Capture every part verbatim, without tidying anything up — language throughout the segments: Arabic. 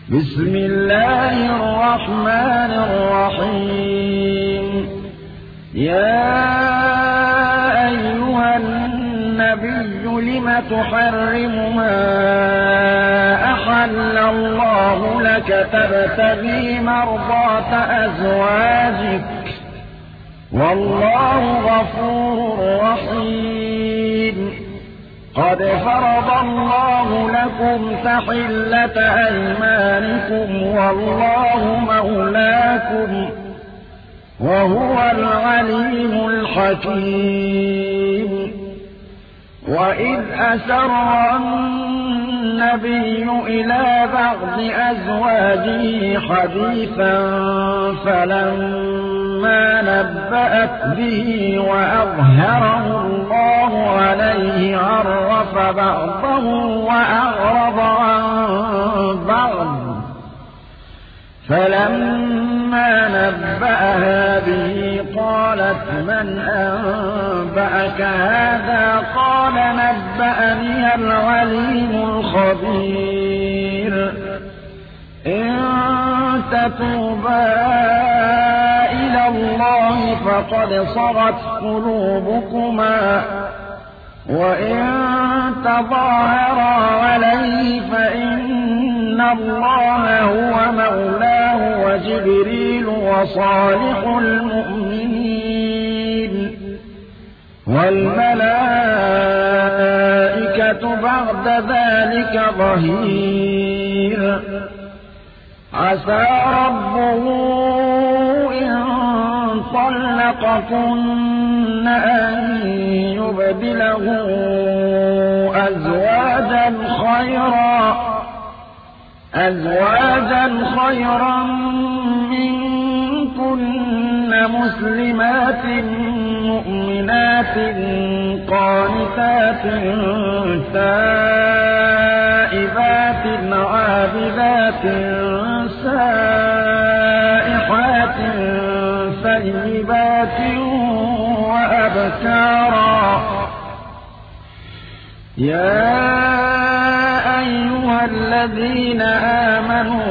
بسم الله الرحمن الرحيم يا أيها النبي لم تحرم ما أحل الله لك تبتغي مرضات أزواجك والله غفور رحيم قد فرض الله لكم تحلة أيمانكم والله مولاكم وهو العليم الحكيم وإذ أسر النبي إلى بعض أزواجه حديثا فلما نبأت به وأظهره الله عليه عرف بعضه وأعرض عن بعض فلما نبأها به قالت من أنبأك هذا قال نبأني العليم الخبير إن تتوبا إلى الله فقد صغت قلوبكما وإن تظاهرا عليه فإن الله هو مولاه وجبريل وصالح المؤمنين والملائكة بعد ذلك ظهير عسى ربه إن طلقكن أن يبدله أزواجا خيرا أزواجا خيرا منكن مسلمات مؤمنات قانتات تائبات عابدات سائحات ثيبات وأبكارا يا أيها الذين آمنوا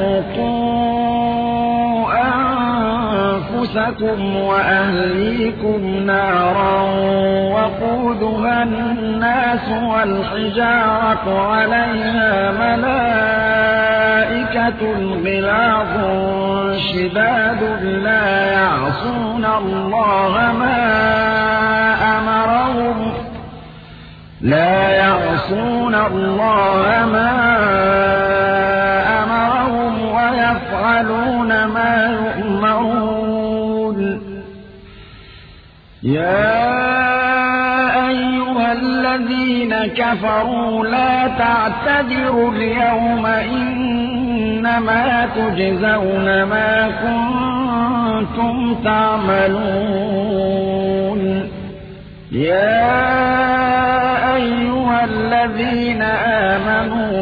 قوا أنفسكم وأهليكم نارا وقودها الناس والحجارة عليها ملائكة غلاظ شداد لا يعصون الله ما أمرهم لا يعصون الله ما أمرهم ويفعلون ما يؤمرون يا أيها الذين كفروا لا تعتذروا اليوم إنما تجزون ما كنتم تعملون يا أيها الذين آمنوا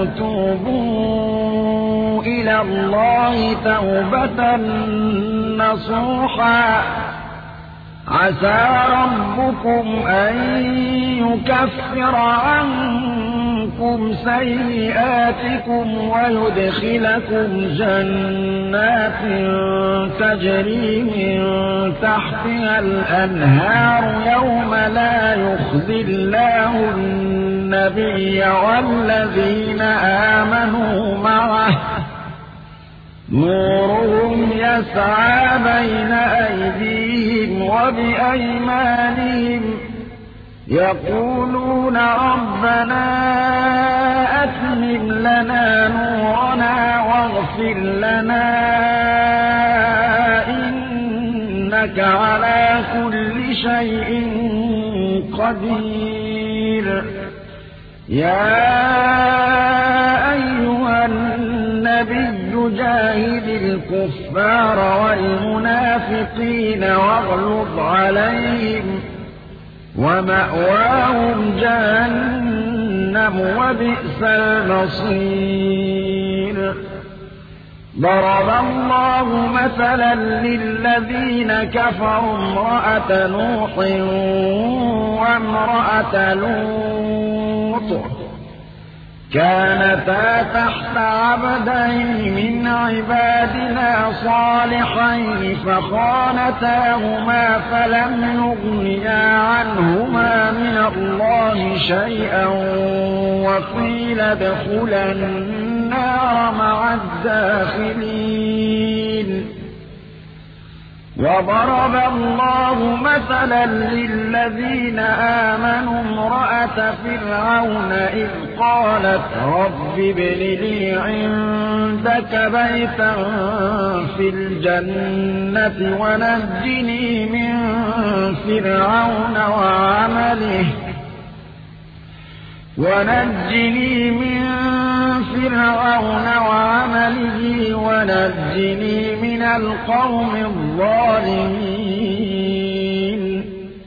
توبوا إلى الله توبة نصوحا عسى ربكم أن يكفر عنكم سيئاتكم ويدخلكم جنات تجري من تحتها الأنهار يوم لا يخزي الله النبي والذين آمنوا معه نورهم يسعى بين أيديهم وبأيمانهم يقولون ربنا أتمم لنا نورنا واغفر لنا إنك على كل شيء قدير يا أيها النبي جاهد الكفار والمنافقين واغلظ عليهم ومأواهم جهنم وبئس المصير ضرب الله مثلا للذين كفروا امرأة نوح وامرأة لوط كانتا تحت عبدين من عبادنا صالحين فخانتاهما فلم يغنيا عنهما من الله شيئا وقيل ادخلا النار مع الداخلين. وضرب الله مثلا للذين آمنوا امرأة فرعون إذ قالت رب ابن لي عندك بيتا في الجنة ونجني من فرعون وعمله ونجني من فرعون وعمله ونجني من القوم الظالمين.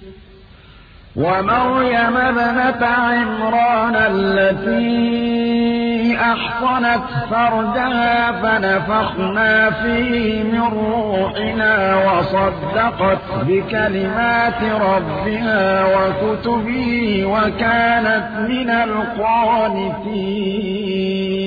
ومريم ابنة عمران التي أحصنت فرجها فنفخنا فيه من روحنا وصدقت بكلمات ربها وكتبه وكانت من القانتين.